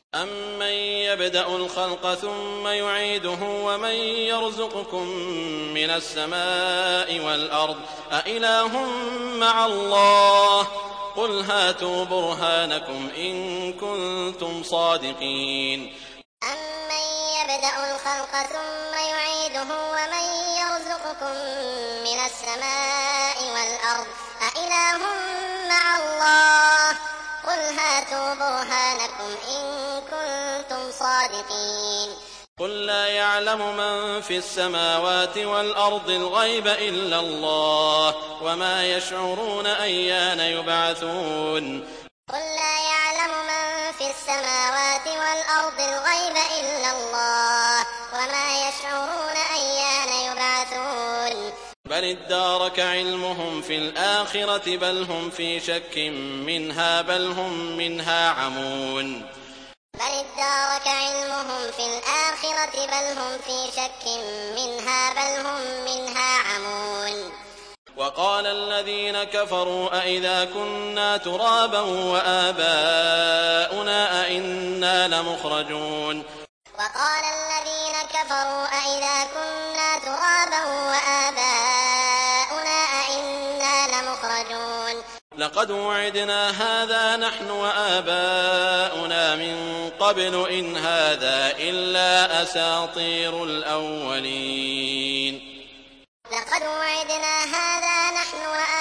أَمَّن يَبْدَأُ الْخَلْقَ ثُمَّ يُعِيدُهُ وَمَن يَرْزُقُكُم مِّنَ السَّمَاءِ وَالْأَرْضِ أَإِلَٰهٌ مَّعَ اللَّهِ ۚ قُلْ هَاتُوا بُرْهَانَكُمْ إِن كُنتُمْ صَادِقِينَ أَمَّن يَبْدَأُ الْخَلْقَ ثُمَّ يُعِيدُهُ وَمَن يَرْزُقُكُم مِّنَ السَّمَاءِ وَالْأَرْضِ أَإِلَٰهٌ مَّعَ اللَّهِ ۚ قُلْ هَاتُوا بُرْهَانَكُمْ إِن كُنتُمْ صَادِقِينَ قُل لَّا يَعْلَمُ مَن فِي السَّمَاوَاتِ وَالْأَرْضِ الْغَيْبَ إِلَّا اللَّهُ وَمَا يَشْعُرُونَ أَيَّانَ يُبْعَثُونَ قُل لَّا يَعْلَمُ مَن فِي السَّمَاوَاتِ وَالْأَرْضِ الْغَيْبَ إِلَّا اللَّهُ وَمَا يَشْعُرُونَ أَيَّانَ يُبْعَثُونَ بَلِ ادَّارَكَ عِلْمُهُمْ فِي الْآخِرَةِ بَلْ هُمْ فِي شَكٍّ مِّنْهَا بَلْ هُم مِّنْهَا عَمُونَ بَلِ ادَّارَكَ عِلْمُهُمْ فِي الْآخِرَةِ بَلْ هُمْ فِي شَكٍّ مِّنْهَا بَلْ هُم مِّنْهَا عَمُونَ وَقَالَ الَّذِينَ كَفَرُوا أَإِذَا كُنَّا تُرَابًا وَآبَاؤُنَا أَإِنَّا لَمُخْرَجُونَ وَقَالَ الَّذِينَ كَفَرُوا أَإِذَا كُنَّا تُرَابًا وَآبَاؤُنَا أَإِنَّا لَمُخْرَجُونَ لَقَدْ وُعِدْنَا هَٰذَا نَحْنُ وَآبَاؤُنَا مِن قَبْلُ إِنْ هَٰذَا إِلَّا أَسَاطِيرُ الْأَوَّلِينَ لَقَدْ وُعِدْنَا هَٰذَا نَحْنُ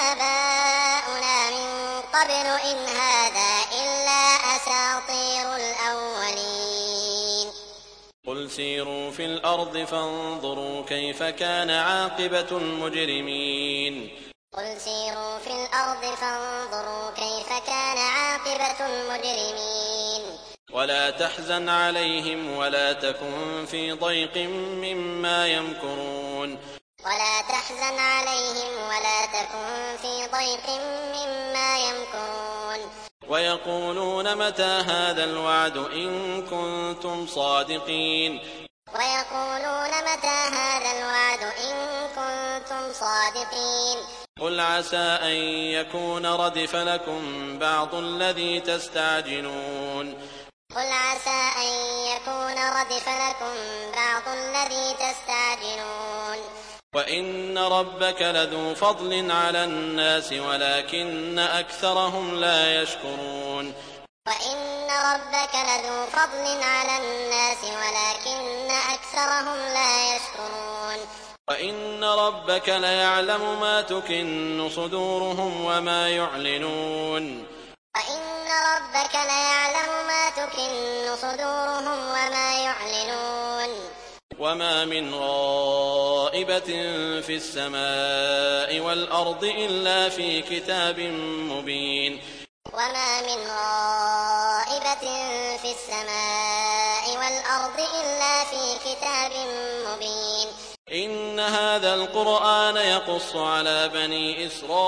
وَآبَاؤُنَا مِن قَبْلُ إِنْ هَٰذَا إِلَّا أَسَاطِيرُ الْأَوَّلِينَ قُلْ سِيرُوا فِي الْأَرْضِ فَانظُرُوا كَيْفَ كَانَ عَاقِبَةُ الْمُجْرِمِينَ قُلْ سِيرُوا في الْأَرْضِ فَانظُرُوا كَيْفَ كَانَ عَاقِبَةُ الْمُجْرِمِينَ وَلَا تَحْزَنْ عَلَيْهِمْ وَلَا تَكُن فِي ضَيْقٍ مِّمَّا يَمْكُرُونَ وَلَا تَحْزَنْ عَلَيْهِمْ وَلَا تَكُن فِي ضَيْقٍ مِّمَّا يَمْكُرُونَ وَيَقُولُونَ مَتَىٰ هَٰذَا الْوَعْدُ إِن كُنتُمْ صَادِقِينَ وَيَقُولُونَ مَتَىٰ هَٰذَا الْوَعْدُ إِن كُنتُمْ صَادِقِينَ قُلْ عَسَىٰ أَن يَكُونَ رَدِفَ لَكُم بَعْضُ الَّذِي تَسْتَعْجِلُونَ قُلْ عَسَىٰ أَن يَكُونَ رَدِفَ لَكُم بَعْضُ الَّذِي تَسْتَعْجِلُونَ وَإِنَّ رَبَّكَ لَذُو فَضْلٍ عَلَى النَّاسِ وَلَٰكِنَّ أَكْثَرَهُمْ لَا يَشْكُرُونَ وَإِنَّ رَبَّكَ لَذُو فَضْلٍ عَلَى النَّاسِ وَلَٰكِنَّ أَكْثَرَهُمْ لَا يَشْكُرُونَ وَإِنَّ رَبَّكَ لَيَعْلَمُ مَا تُكِنُّ صُدُورُهُمْ وَمَا يُعْلِنُونَ وَإِنَّ رَبَّكَ لَيَعْلَمُ مَا تُكِنُّ صُدُورُهُمْ وَمَا يُعْلِنُونَ وَمَا مِنْ غَائِبَةٍ فِي السَّمَاءِ وَالْأَرْضِ إِلَّا فِي كِتَابٍ مُّبِينٍ وَمَا مِنْ غَائِبَةٍ فِي السَّمَاءِ وَالْأَرْضِ إِلَّا فِي كِتَابٍ مُّبِينٍ إِنَّ هَٰذَا الْقُرْآنَ يَقُصُّ عَلَىٰ بَنِي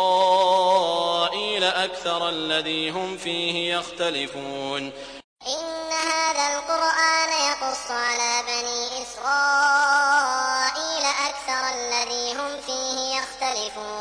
إِسْرَائِيلَ أَكْثَرَ الَّذِي هُمْ فِيهِ يَخْتَلِفُونَ إِنَّ هَٰذَا الْقُرْآنَ يَقُصُّ عَلَىٰ بَنِي إِسْرَائِيلَ أَكْثَرَ الَّذِي هُمْ فِيهِ يَخْتَلِفُونَ